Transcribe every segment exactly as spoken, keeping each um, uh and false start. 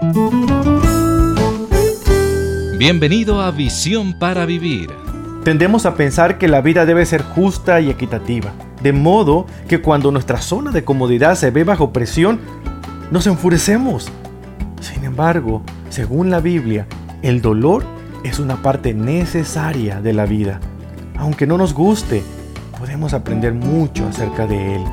Bienvenido a Visión para Vivir. Tendemos a pensar que la vida debe ser justa y equitativa, de modo que cuando nuestra zona de comodidad se ve bajo presión, nos enfurecemos. Sin embargo, según la Biblia, el dolor es una parte necesaria de la vida. Aunque no nos guste, podemos aprender mucho acerca de él.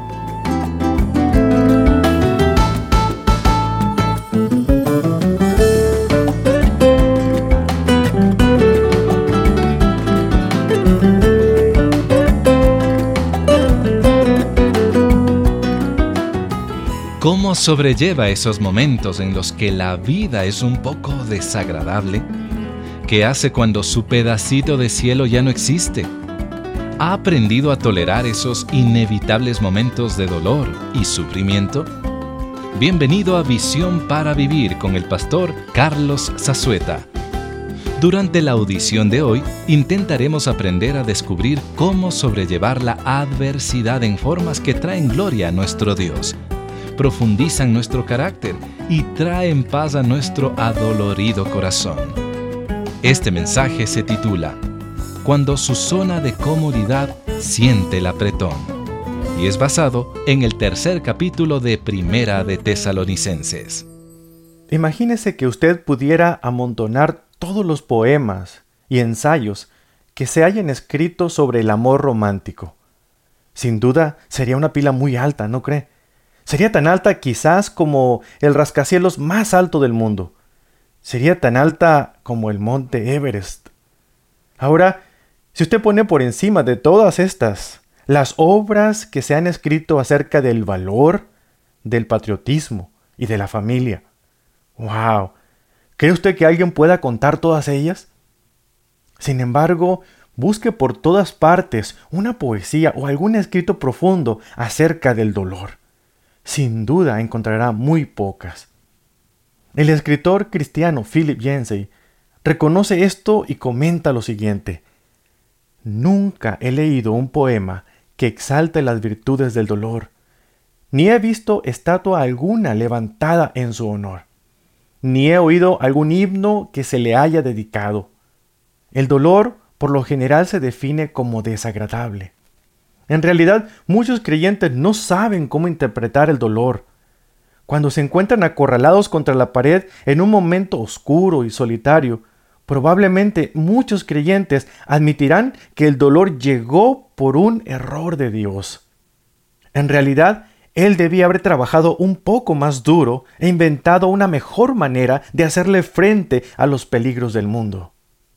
¿Cómo sobrelleva esos momentos en los que la vida es un poco desagradable? ¿Qué hace cuando su pedacito de cielo ya no existe? ¿Ha aprendido a tolerar esos inevitables momentos de dolor y sufrimiento? Bienvenido a Visión para Vivir con el pastor Carlos Zazueta. Durante la audición de hoy, intentaremos aprender a descubrir cómo sobrellevar la adversidad en formas que traen gloria a nuestro Dios, profundizan nuestro carácter y traen paz a nuestro adolorido corazón. Este mensaje se titula Cuando su zona de comodidad siente el apretón, y es basado en el tercer capítulo de Primera de Tesalonicenses. Imagínese que usted pudiera amontonar todos los poemas y ensayos que se hayan escrito sobre el amor romántico. Sin duda sería una pila muy alta, ¿no cree? Sería tan alta quizás como el rascacielos más alto del mundo. Sería tan alta como el monte Everest. Ahora, si usted pone por encima de todas estas las obras que se han escrito acerca del valor, del patriotismo y de la familia, ¡wow! ¿Cree usted que alguien pueda contar todas ellas? Sin embargo, busque por todas partes una poesía o algún escrito profundo acerca del dolor. Sin duda encontrará muy pocas. El escritor cristiano Philip Yancey reconoce esto y comenta lo siguiente: nunca he leído un poema que exalte las virtudes del dolor, ni he visto estatua alguna levantada en su honor, ni he oído algún himno que se le haya dedicado. El dolor, por lo general, se define como desagradable. En realidad, muchos creyentes no saben cómo interpretar el dolor. Cuando se encuentran acorralados contra la pared en un momento oscuro y solitario, probablemente muchos creyentes admitirán que el dolor llegó por un error de Dios. En realidad, Él debía haber trabajado un poco más duro e inventado una mejor manera de hacerle frente a los peligros del mundo.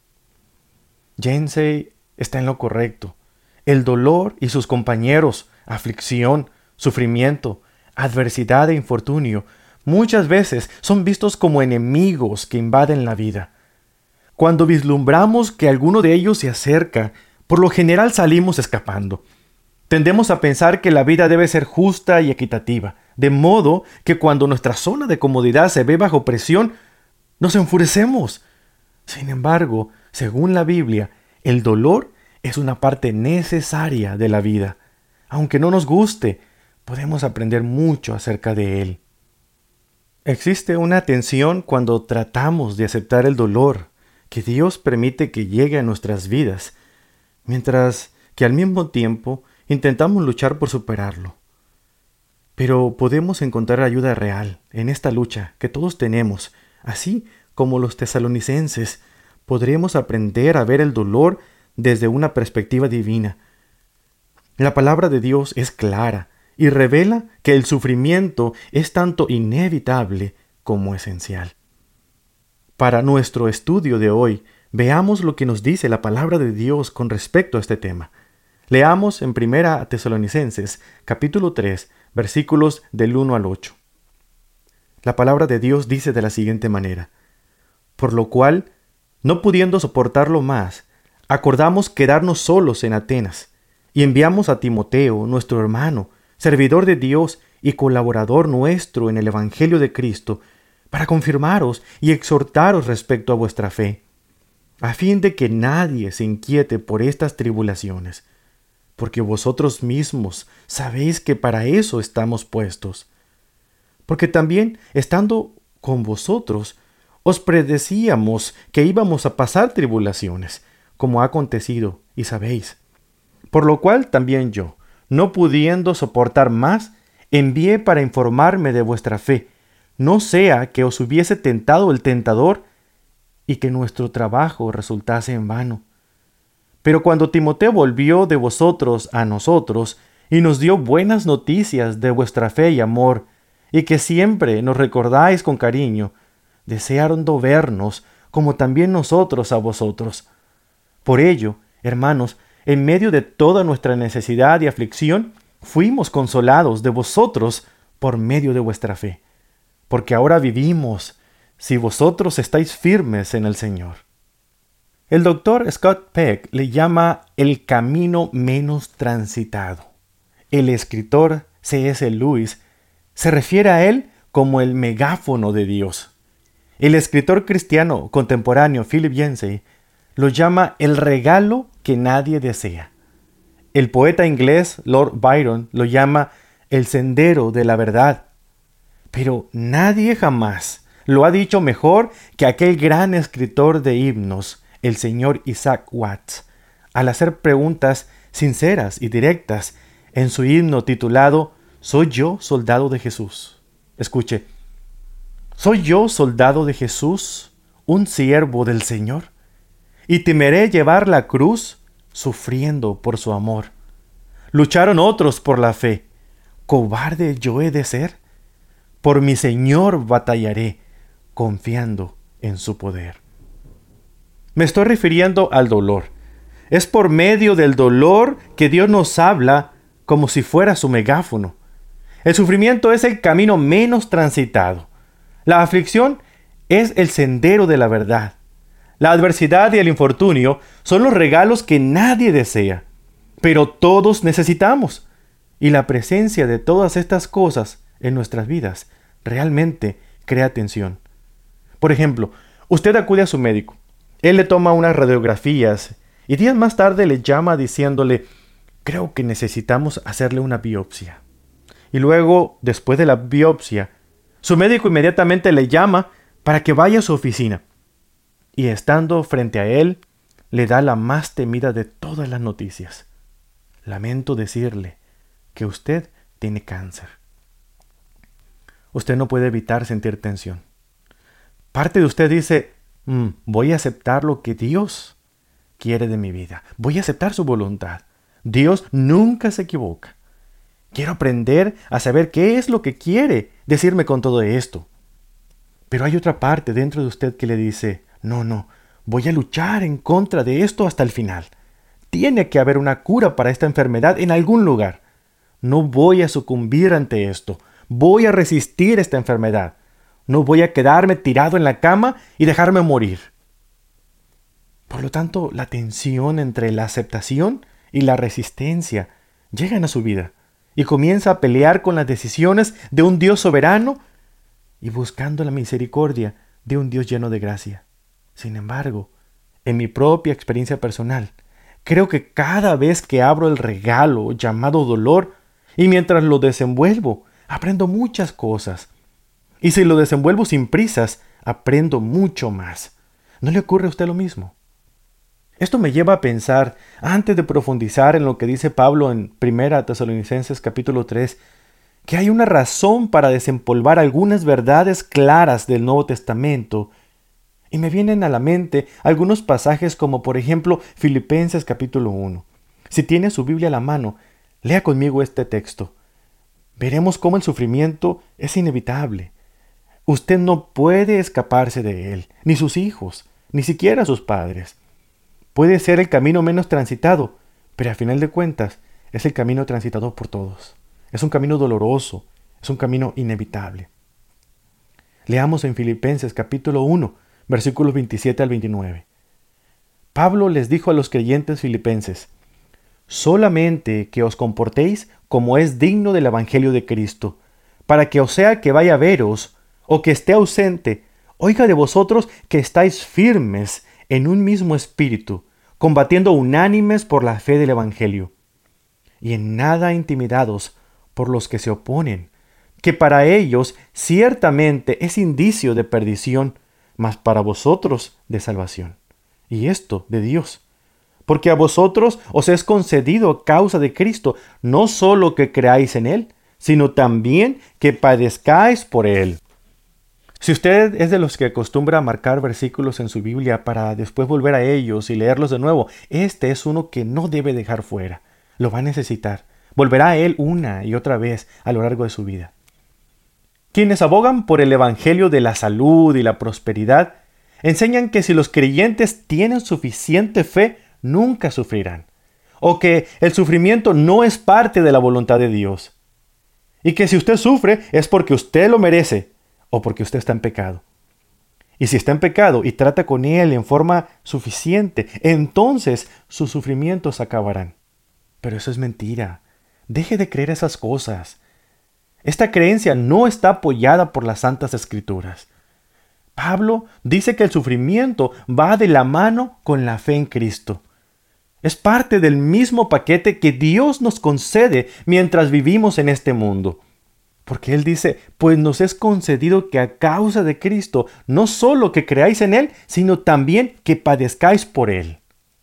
Yancey está en lo correcto. El dolor y sus compañeros, aflicción, sufrimiento, adversidad e infortunio, muchas veces son vistos como enemigos que invaden la vida. Cuando vislumbramos que alguno de ellos se acerca, por lo general salimos escapando. Tendemos a pensar que la vida debe ser justa y equitativa, de modo que cuando nuestra zona de comodidad se ve bajo presión, nos enfurecemos. Sin embargo, según la Biblia, el dolor es una parte necesaria de la vida. Aunque no nos guste, podemos aprender mucho acerca de él. Existe una tensión cuando tratamos de aceptar el dolor que Dios permite que llegue a nuestras vidas, mientras que al mismo tiempo intentamos luchar por superarlo. Pero podemos encontrar ayuda real en esta lucha que todos tenemos, así como los tesalonicenses. Podremos aprender a ver el dolor desde una perspectiva divina. La palabra de Dios es clara y revela que el sufrimiento es tanto inevitable como esencial. Para nuestro estudio de hoy, veamos lo que nos dice la palabra de Dios con respecto a este tema. Leamos en Primera Tesalonicenses, capítulo tres, versículos del uno al ocho. La palabra de Dios dice de la siguiente manera: por lo cual, no pudiendo soportarlo más, acordamos quedarnos solos en Atenas, y enviamos a Timoteo, nuestro hermano, servidor de Dios y colaborador nuestro en el Evangelio de Cristo, para confirmaros y exhortaros respecto a vuestra fe, a fin de que nadie se inquiete por estas tribulaciones, porque vosotros mismos sabéis que para eso estamos puestos. Porque también, estando con vosotros os predecíamos que íbamos a pasar tribulaciones, como ha acontecido, y sabéis. Por lo cual también yo, no pudiendo soportar más, envié para informarme de vuestra fe, no sea que os hubiese tentado el tentador y que nuestro trabajo resultase en vano. Pero cuando Timoteo volvió de vosotros a nosotros y nos dio buenas noticias de vuestra fe y amor, y que siempre nos recordáis con cariño, deseando vernos como también nosotros a vosotros. Por ello, hermanos, en medio de toda nuestra necesidad y aflicción, fuimos consolados de vosotros por medio de vuestra fe, porque ahora vivimos si vosotros estáis firmes en el Señor. El doctor Scott Peck le llama el camino menos transitado. El escritor C S Lewis se refiere a él como el megáfono de Dios. El escritor cristiano contemporáneo Philip Yancey lo llama el regalo que nadie desea. El poeta inglés Lord Byron lo llama el sendero de la verdad. Pero nadie jamás lo ha dicho mejor que aquel gran escritor de himnos, el señor Isaac Watts, al hacer preguntas sinceras y directas en su himno titulado ¿Soy yo soldado de Jesús? Escuche, ¿soy yo soldado de Jesús, un siervo del Señor? Y temeré llevar la cruz sufriendo por su amor. Lucharon otros por la fe. ¿Cobarde yo he de ser? Por mi Señor batallaré, confiando en su poder. Me estoy refiriendo al dolor. Es por medio del dolor que Dios nos habla como si fuera su megáfono. El sufrimiento es el camino menos transitado. La aflicción es el sendero de la verdad. La adversidad y el infortunio son los regalos que nadie desea, pero todos necesitamos. Y la presencia de todas estas cosas en nuestras vidas realmente crea tensión. Por ejemplo, usted acude a su médico. Él le toma unas radiografías y días más tarde le llama diciéndole, creo que necesitamos hacerle una biopsia. Y luego, después de la biopsia, su médico inmediatamente le llama para que vaya a su oficina. Y estando frente a él, le da la más temida de todas las noticias. Lamento decirle que usted tiene cáncer. Usted no puede evitar sentir tensión. Parte de usted dice, mm, voy a aceptar lo que Dios quiere de mi vida. Voy a aceptar su voluntad. Dios nunca se equivoca. Quiero aprender a saber qué es lo que quiere decirme con todo esto. Pero hay otra parte dentro de usted que le dice, no, no, voy a luchar en contra de esto hasta el final. Tiene que haber una cura para esta enfermedad en algún lugar. No voy a sucumbir ante esto. Voy a resistir esta enfermedad. No voy a quedarme tirado en la cama y dejarme morir. Por lo tanto, la tensión entre la aceptación y la resistencia llegan a su vida y comienza a pelear con las decisiones de un Dios soberano y buscando la misericordia de un Dios lleno de gracia. Sin embargo, en mi propia experiencia personal, creo que cada vez que abro el regalo llamado dolor y mientras lo desenvuelvo, aprendo muchas cosas. Y si lo desenvuelvo sin prisas, aprendo mucho más. ¿No le ocurre a usted lo mismo? Esto me lleva a pensar, antes de profundizar en lo que dice Pablo en Primera Tesalonicenses capítulo tres, que hay una razón para desempolvar algunas verdades claras del Nuevo Testamento. Y me vienen a la mente algunos pasajes como por ejemplo Filipenses capítulo uno. Si tiene su Biblia a la mano, lea conmigo este texto. Veremos cómo el sufrimiento es inevitable. Usted no puede escaparse de él, ni sus hijos, ni siquiera sus padres. Puede ser el camino menos transitado, pero a final de cuentas es el camino transitado por todos. Es un camino doloroso, es un camino inevitable. Leamos en Filipenses capítulo uno, versículos veintisiete al veintinueve. Pablo les dijo a los creyentes filipenses, solamente que os comportéis como es digno del evangelio de Cristo, para que o sea que vaya a veros, o que esté ausente, oiga de vosotros que estáis firmes en un mismo espíritu, combatiendo unánimes por la fe del evangelio, y en nada intimidados por los que se oponen, que para ellos ciertamente es indicio de perdición, mas para vosotros de salvación. Y esto de Dios. Porque a vosotros os es concedido a causa de Cristo, no solo que creáis en Él, sino también que padezcáis por Él. Si usted es de los que acostumbra a marcar versículos en su Biblia para después volver a ellos y leerlos de nuevo, este es uno que no debe dejar fuera. Lo va a necesitar. Volverá a él una y otra vez a lo largo de su vida. Quienes abogan por el evangelio de la salud y la prosperidad, enseñan que si los creyentes tienen suficiente fe, nunca sufrirán. O que el sufrimiento no es parte de la voluntad de Dios. Y que si usted sufre es porque usted lo merece o porque usted está en pecado. Y si está en pecado y trata con él en forma suficiente, entonces sus sufrimientos acabarán. Pero eso es mentira. Deje de creer esas cosas. Esta creencia no está apoyada por las Santas Escrituras. Pablo dice que el sufrimiento va de la mano con la fe en Cristo. Es parte del mismo paquete que Dios nos concede mientras vivimos en este mundo. Porque Él dice, pues nos es concedido que a causa de Cristo, no solo que creáis en Él, sino también que padezcáis por Él.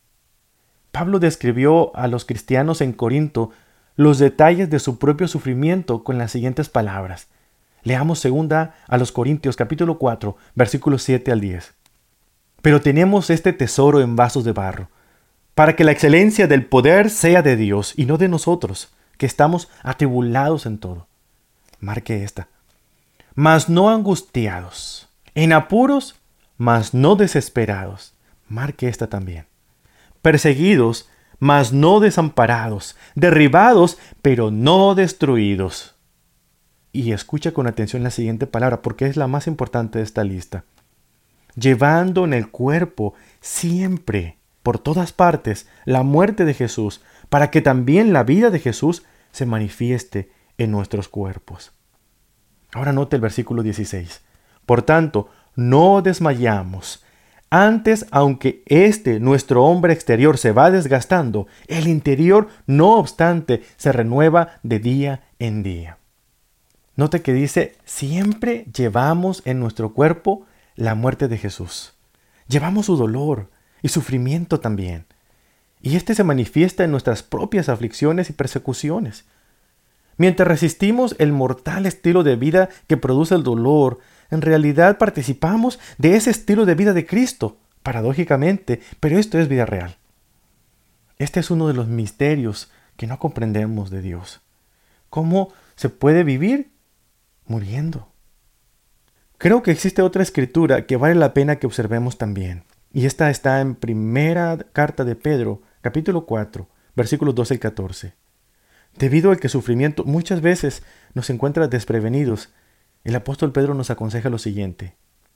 Pablo describió a los cristianos en Corinto los detalles de su propio sufrimiento con las siguientes palabras. Leamos segunda a los Corintios capítulo cuatro, versículos siete al diez. Pero tenemos este tesoro en vasos de barro, para que la excelencia del poder sea de Dios y no de nosotros, que estamos atribulados en todo. Marque esta. Mas no angustiados, en apuros, mas no desesperados. Marque esta también. Perseguidos, mas no desamparados, derribados, pero no destruidos. Y escucha con atención la siguiente palabra, porque es la más importante de esta lista. Llevando en el cuerpo siempre, por todas partes, la muerte de Jesús, para que también la vida de Jesús se manifieste en nuestros cuerpos. Ahora note el versículo dieciséis. Por tanto, no desmayamos. Antes, aunque este, nuestro hombre exterior, se va desgastando, el interior, no obstante, se renueva de día en día. Note que dice, siempre llevamos en nuestro cuerpo la muerte de Jesús. Llevamos su dolor y sufrimiento también. Y este se manifiesta en nuestras propias aflicciones y persecuciones. Mientras resistimos el mortal estilo de vida que produce el dolor, en realidad participamos de ese estilo de vida de Cristo, paradójicamente, pero esto es vida real. Este es uno de los misterios que no comprendemos de Dios. ¿Cómo se puede vivir? Muriendo. Creo que existe otra escritura que vale la pena que observemos también. Y esta está en primera carta de Pedro, capítulo cuatro, versículos doce y catorce. Debido al que sufrimiento muchas veces nos encuentra desprevenidos, el apóstol Pedro nos aconseja lo siguiente.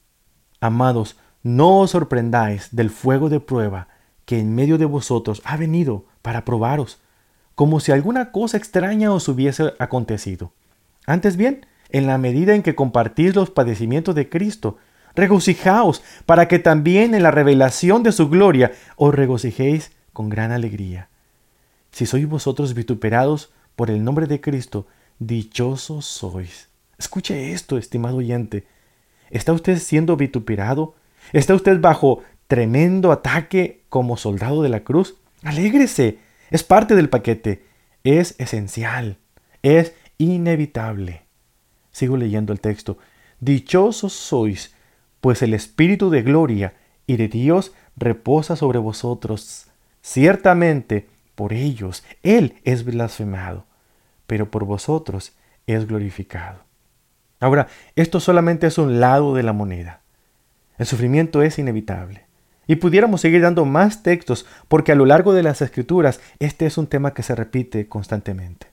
Amados, no os sorprendáis del fuego de prueba que en medio de vosotros ha venido para probaros, como si alguna cosa extraña os hubiese acontecido. Antes bien, en la medida en que compartís los padecimientos de Cristo, regocijaos para que también en la revelación de su gloria os regocijéis con gran alegría. Si sois vosotros vituperados por el nombre de Cristo, dichosos sois. Escuche esto, estimado oyente. ¿Está usted siendo vituperado? ¿Está usted bajo tremendo ataque como soldado de la cruz? Alégrese. Es parte del paquete. Es esencial. Es inevitable. Sigo leyendo el texto. Dichosos sois, pues el Espíritu de gloria y de Dios reposa sobre vosotros. Ciertamente, por ellos Él es blasfemado, pero por vosotros es glorificado. Ahora, esto solamente es un lado de la moneda. El sufrimiento es inevitable. Y pudiéramos seguir dando más textos, porque a lo largo de las Escrituras, este es un tema que se repite constantemente.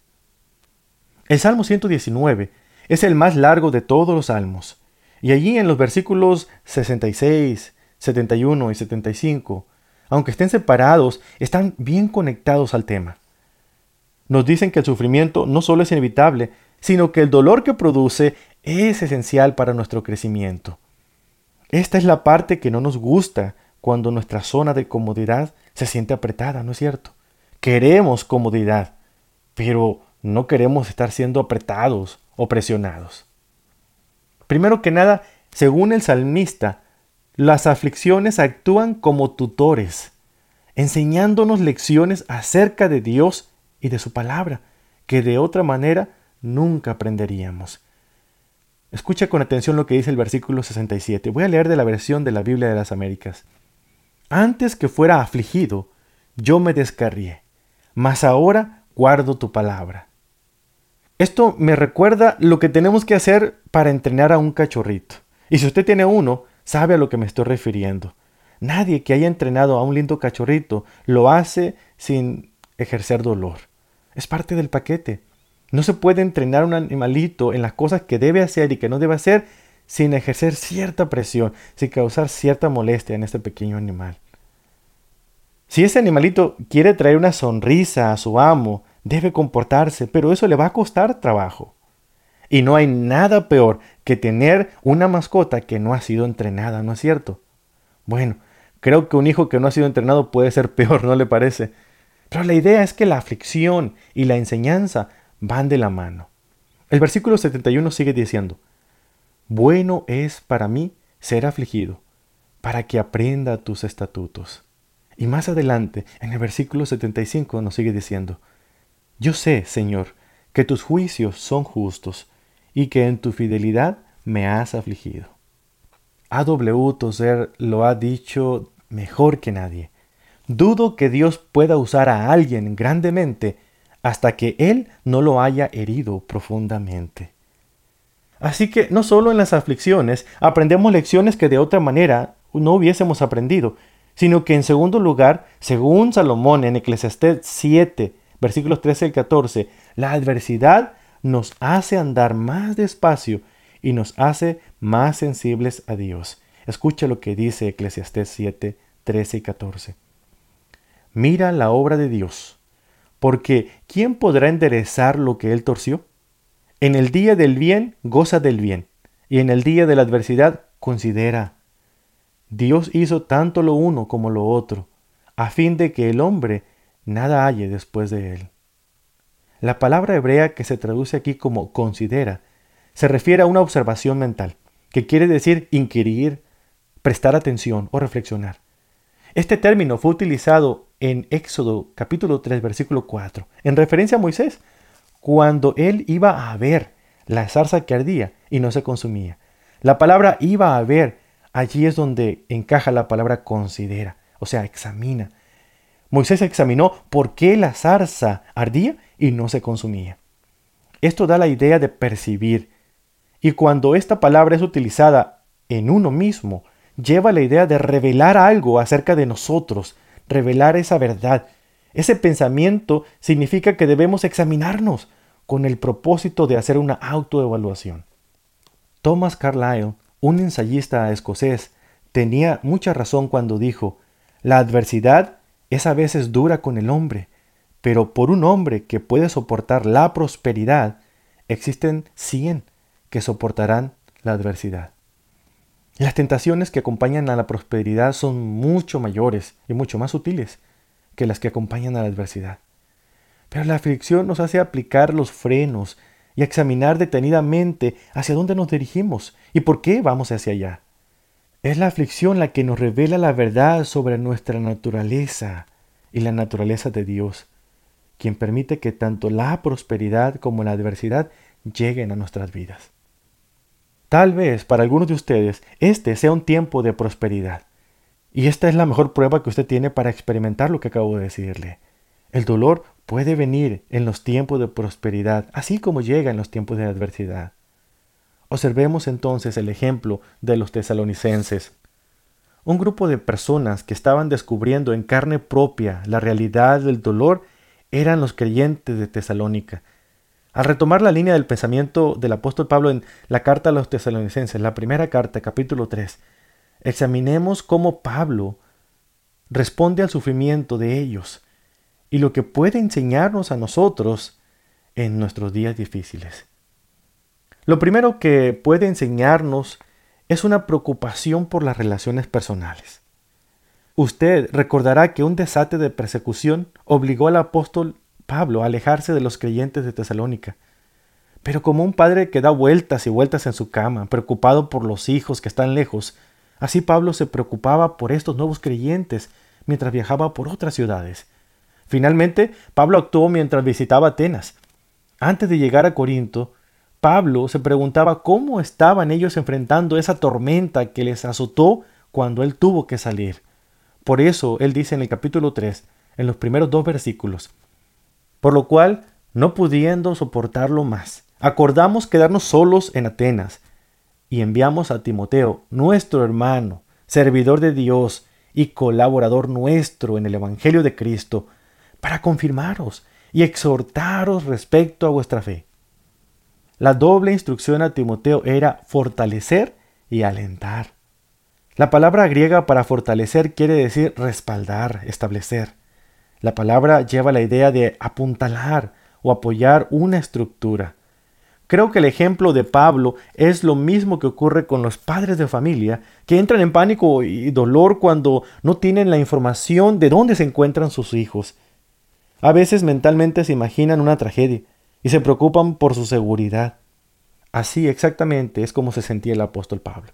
El Salmo ciento diecinueve es el más largo de todos los salmos. Y allí en los versículos sesenta y seis, setenta y uno y setenta y cinco, aunque estén separados, están bien conectados al tema. Nos dicen que el sufrimiento no solo es inevitable, sino que el dolor que produce es esencial para nuestro crecimiento. Esta es la parte que no nos gusta cuando nuestra zona de comodidad se siente apretada, ¿no es cierto? Queremos comodidad, pero no queremos estar siendo apretados o presionados. Primero que nada, según el salmista, las aflicciones actúan como tutores, enseñándonos lecciones acerca de Dios y de su palabra, que de otra manera nunca aprenderíamos. Escucha con atención lo que dice el versículo sesenta y siete. Voy a leer de la versión de la Biblia de las Américas. Antes que fuera afligido, yo me descarrié, mas ahora guardo tu palabra. Esto me recuerda lo que tenemos que hacer para entrenar a un cachorrito. Y si usted tiene uno, sabe a lo que me estoy refiriendo. Nadie que haya entrenado a un lindo cachorrito lo hace sin ejercer dolor. Es parte del paquete. No se puede entrenar a un animalito en las cosas que debe hacer y que no debe hacer sin ejercer cierta presión, sin causar cierta molestia en este pequeño animal. Si ese animalito quiere traer una sonrisa a su amo, debe comportarse, pero eso le va a costar trabajo. Y no hay nada peor que tener una mascota que no ha sido entrenada, ¿no es cierto? Bueno, creo que un hijo que no ha sido entrenado puede ser peor, ¿no le parece? Pero la idea es que la aflicción y la enseñanza van de la mano. El versículo setenta y uno sigue diciendo: bueno es para mí ser afligido, para que aprenda tus estatutos. Y más adelante, en el versículo setenta y cinco, nos sigue diciendo: yo sé, Señor, que tus juicios son justos y que en tu fidelidad me has afligido. A W Tozer lo ha dicho mejor que nadie. Dudo que Dios pueda usar a alguien grandemente hasta que Él no lo haya herido profundamente. Así que no solo en las aflicciones aprendemos lecciones que de otra manera no hubiésemos aprendido, sino que en segundo lugar, según Salomón en Eclesiastés siete, versículos trece al catorce, la adversidad nos hace andar más despacio y nos hace más sensibles a Dios. Escucha lo que dice Eclesiastés siete, trece y catorce. Mira la obra de Dios, porque ¿quién podrá enderezar lo que Él torció? En el día del bien, goza del bien, y en el día de la adversidad, considera. Dios hizo tanto lo uno como lo otro, a fin de que el hombre nada halle después de él. La palabra hebrea que se traduce aquí como considera se refiere a una observación mental, que quiere decir inquirir, prestar atención o reflexionar. Este término fue utilizado en Éxodo capítulo tres, versículo cuatro, en referencia a Moisés, cuando él iba a ver la zarza que ardía y no se consumía. La palabra iba a ver, allí es donde encaja la palabra considera, o sea, examina. Moisés examinó por qué la zarza ardía y no se consumía. Esto da la idea de percibir, y cuando esta palabra es utilizada en uno mismo, lleva la idea de revelar algo acerca de nosotros, revelar esa verdad. Ese pensamiento significa que debemos examinarnos con el propósito de hacer una autoevaluación. Thomas Carlyle, un ensayista escocés, tenía mucha razón cuando dijo: la adversidad es a veces dura con el hombre, pero por un hombre que puede soportar la prosperidad, existen cien que soportarán la adversidad. Las tentaciones que acompañan a la prosperidad son mucho mayores y mucho más sutiles que las que acompañan a la adversidad. Pero la aflicción nos hace aplicar los frenos y examinar detenidamente hacia dónde nos dirigimos y por qué vamos hacia allá. Es la aflicción la que nos revela la verdad sobre nuestra naturaleza y la naturaleza de Dios, quien permite que tanto la prosperidad como la adversidad lleguen a nuestras vidas. Tal vez para algunos de ustedes este sea un tiempo de prosperidad, y esta es la mejor prueba que usted tiene para experimentar lo que acabo de decirle. El dolor puede venir en los tiempos de prosperidad, así como llega en los tiempos de adversidad. Observemos entonces el ejemplo de los tesalonicenses. Un grupo de personas que estaban descubriendo en carne propia la realidad del dolor eran los creyentes de Tesalónica. Al retomar la línea del pensamiento del apóstol Pablo en la carta a los tesalonicenses, la primera carta, capítulo tres, examinemos cómo Pablo responde al sufrimiento de ellos y lo que puede enseñarnos a nosotros en nuestros días difíciles. Lo primero que puede enseñarnos es una preocupación por las relaciones personales. Usted recordará que un desate de persecución obligó al apóstol Pablo a alejarse de los creyentes de Tesalónica. Pero como un padre que da vueltas y vueltas en su cama, preocupado por los hijos que están lejos, así Pablo se preocupaba por estos nuevos creyentes mientras viajaba por otras ciudades. Finalmente, Pablo actuó mientras visitaba Atenas. Antes de llegar a Corinto, Pablo se preguntaba cómo estaban ellos enfrentando esa tormenta que les azotó cuando él tuvo que salir. Por eso él dice en el capítulo tres, en los primeros dos versículos: por lo cual, no pudiendo soportarlo más, acordamos quedarnos solos en Atenas, y enviamos a Timoteo, nuestro hermano, servidor de Dios y colaborador nuestro en el Evangelio de Cristo, para confirmaros y exhortaros respecto a vuestra fe. La doble instrucción a Timoteo era fortalecer y alentar. La palabra griega para fortalecer quiere decir respaldar, establecer. La palabra lleva la idea de apuntalar o apoyar una estructura. Creo que el ejemplo de Pablo es lo mismo que ocurre con los padres de familia que entran en pánico y dolor cuando no tienen la información de dónde se encuentran sus hijos. A veces mentalmente se imaginan una tragedia y se preocupan por su seguridad. Así exactamente es como se sentía el apóstol Pablo.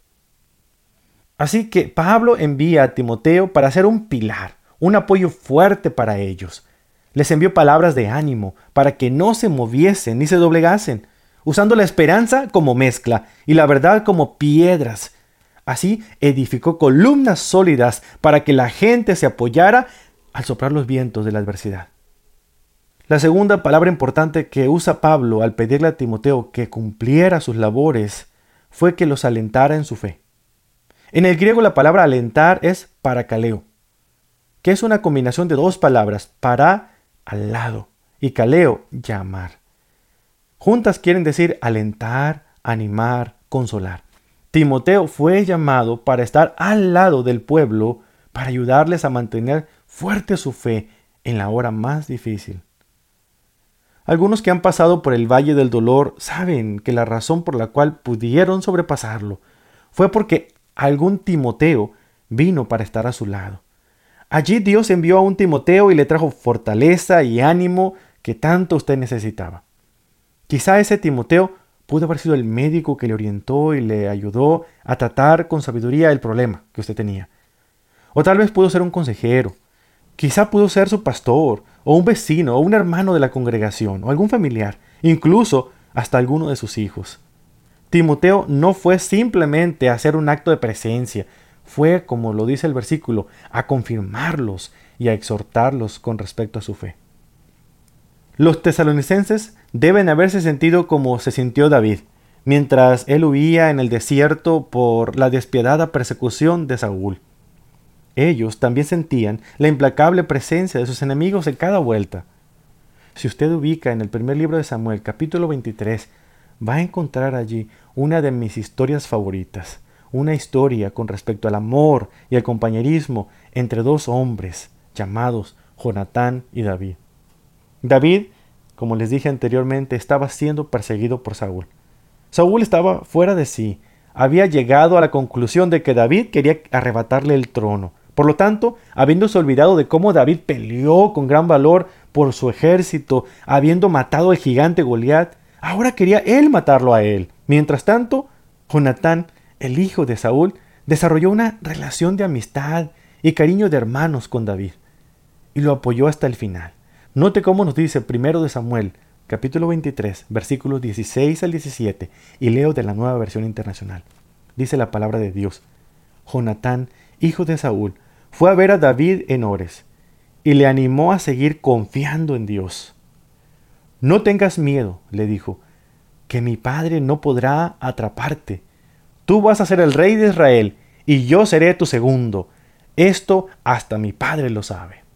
Así que Pablo envía a Timoteo para ser un pilar, un apoyo fuerte para ellos. Les envió palabras de ánimo para que no se moviesen ni se doblegasen, usando la esperanza como mezcla y la verdad como piedras. Así edificó columnas sólidas para que la gente se apoyara al soplar los vientos de la adversidad. La segunda palabra importante que usa Pablo al pedirle a Timoteo que cumpliera sus labores fue que los alentara en su fe. En el griego la palabra alentar es parakaleo, que es una combinación de dos palabras, para, al lado, y kaleo, llamar. Juntas quieren decir alentar, animar, consolar. Timoteo fue llamado para estar al lado del pueblo, para ayudarles a mantener fuerte su fe en la hora más difícil. Algunos que han pasado por el valle del dolor saben que la razón por la cual pudieron sobrepasarlo fue porque algún Timoteo vino para estar a su lado. Allí Dios envió a un Timoteo y le trajo fortaleza y ánimo que tanto usted necesitaba. Quizá ese Timoteo pudo haber sido el médico que le orientó y le ayudó a tratar con sabiduría el problema que usted tenía. O tal vez pudo ser un consejero. Quizá pudo ser su pastor, o un vecino, o un hermano de la congregación, o algún familiar, incluso hasta alguno de sus hijos. Timoteo no fue simplemente a hacer un acto de presencia, fue, como lo dice el versículo, a confirmarlos y a exhortarlos con respecto a su fe. Los tesalonicenses deben haberse sentido como se sintió David, mientras él huía en el desierto por la despiadada persecución de Saúl. Ellos también sentían la implacable presencia de sus enemigos en cada vuelta. Si usted ubica en el primer libro de Samuel, capítulo veintitrés, va a encontrar allí una de mis historias favoritas, una historia con respecto al amor y al compañerismo entre dos hombres llamados Jonatán y David. David, como les dije anteriormente, estaba siendo perseguido por Saúl. Saúl estaba fuera de sí, había llegado a la conclusión de que David quería arrebatarle el trono. Por lo tanto, habiéndose olvidado de cómo David peleó con gran valor por su ejército, habiendo matado al gigante Goliat, ahora quería él matarlo a él. Mientras tanto, Jonatán, el hijo de Saúl, desarrolló una relación de amistad y cariño de hermanos con David y lo apoyó hasta el final. Note cómo nos dice primero de Samuel, capítulo veintitrés, versículos dieciséis al diecisiete, y leo de la Nueva Versión Internacional. Dice la palabra de Dios: Jonatán, hijo de Saúl, fue a ver a David en Ores y le animó a seguir confiando en Dios. No tengas miedo, le dijo, que mi padre no podrá atraparte. Tú vas a ser el rey de Israel y yo seré tu segundo. Esto hasta mi padre lo sabe.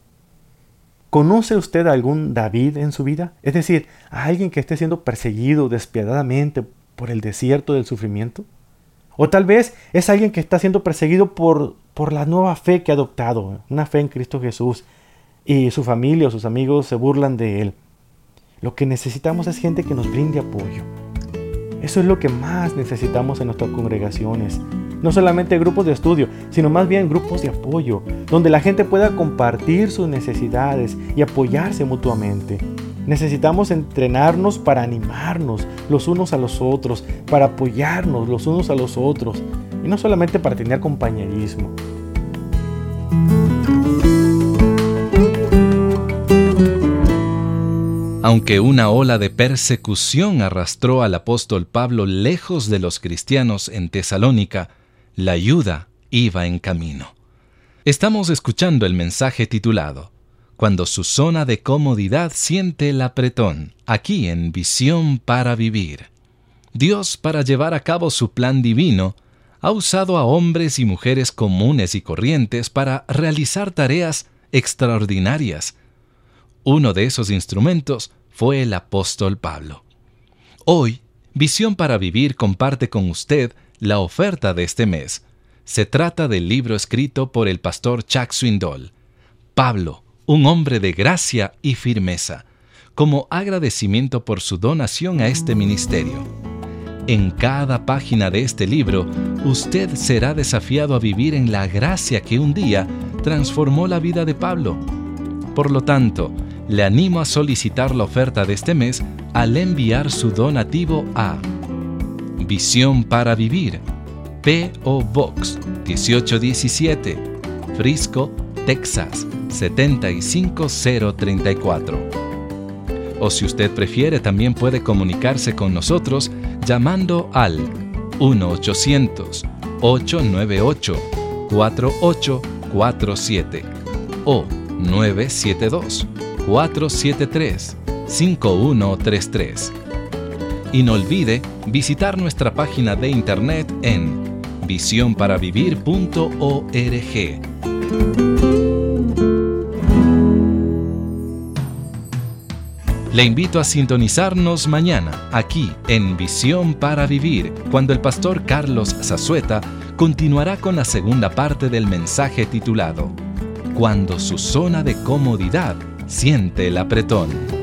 ¿Conoce usted a algún David en su vida? Es decir, a alguien que esté siendo perseguido despiadadamente por el desierto del sufrimiento. O tal vez es alguien que está siendo perseguido por, por la nueva fe que ha adoptado, una fe en Cristo Jesús, y su familia o sus amigos se burlan de él. Lo que necesitamos es gente que nos brinde apoyo. Eso es lo que más necesitamos en nuestras congregaciones. No solamente grupos de estudio, sino más bien grupos de apoyo, donde la gente pueda compartir sus necesidades y apoyarse mutuamente. Necesitamos entrenarnos para animarnos los unos a los otros, para apoyarnos los unos a los otros, y no solamente para tener compañerismo. Aunque una ola de persecución arrastró al apóstol Pablo lejos de los cristianos en Tesalónica, la ayuda iba en camino. Estamos escuchando el mensaje titulado Cuando su zona de comodidad siente el apretón, aquí en Visión para Vivir. Dios, para llevar a cabo su plan divino, ha usado a hombres y mujeres comunes y corrientes para realizar tareas extraordinarias. Uno de esos instrumentos fue el apóstol Pablo. Hoy, Visión para Vivir comparte con usted la oferta de este mes. Se trata del libro escrito por el pastor Chuck Swindoll, Pablo, un hombre de gracia y firmeza, como agradecimiento por su donación a este ministerio. En cada página de este libro, usted será desafiado a vivir en la gracia que un día transformó la vida de Pablo. Por lo tanto, le animo a solicitar la oferta de este mes al enviar su donativo a Visión para Vivir, P O Box dieciocho diecisiete, Frisco, Texas siete cinco cero tres cuatro. O si usted prefiere, también puede comunicarse con nosotros llamando al uno ochocientos, ocho nueve ocho, cuatro ocho cuatro siete o nueve siete dos, cuatro siete tres, cinco uno tres tres. Y no olvide visitar nuestra página de internet en visión para vivir punto org. Le invito a sintonizarnos mañana aquí en Visión para Vivir, cuando el pastor Carlos Zazueta continuará con la segunda parte del mensaje titulado Cuando su zona de comodidad siente el apretón.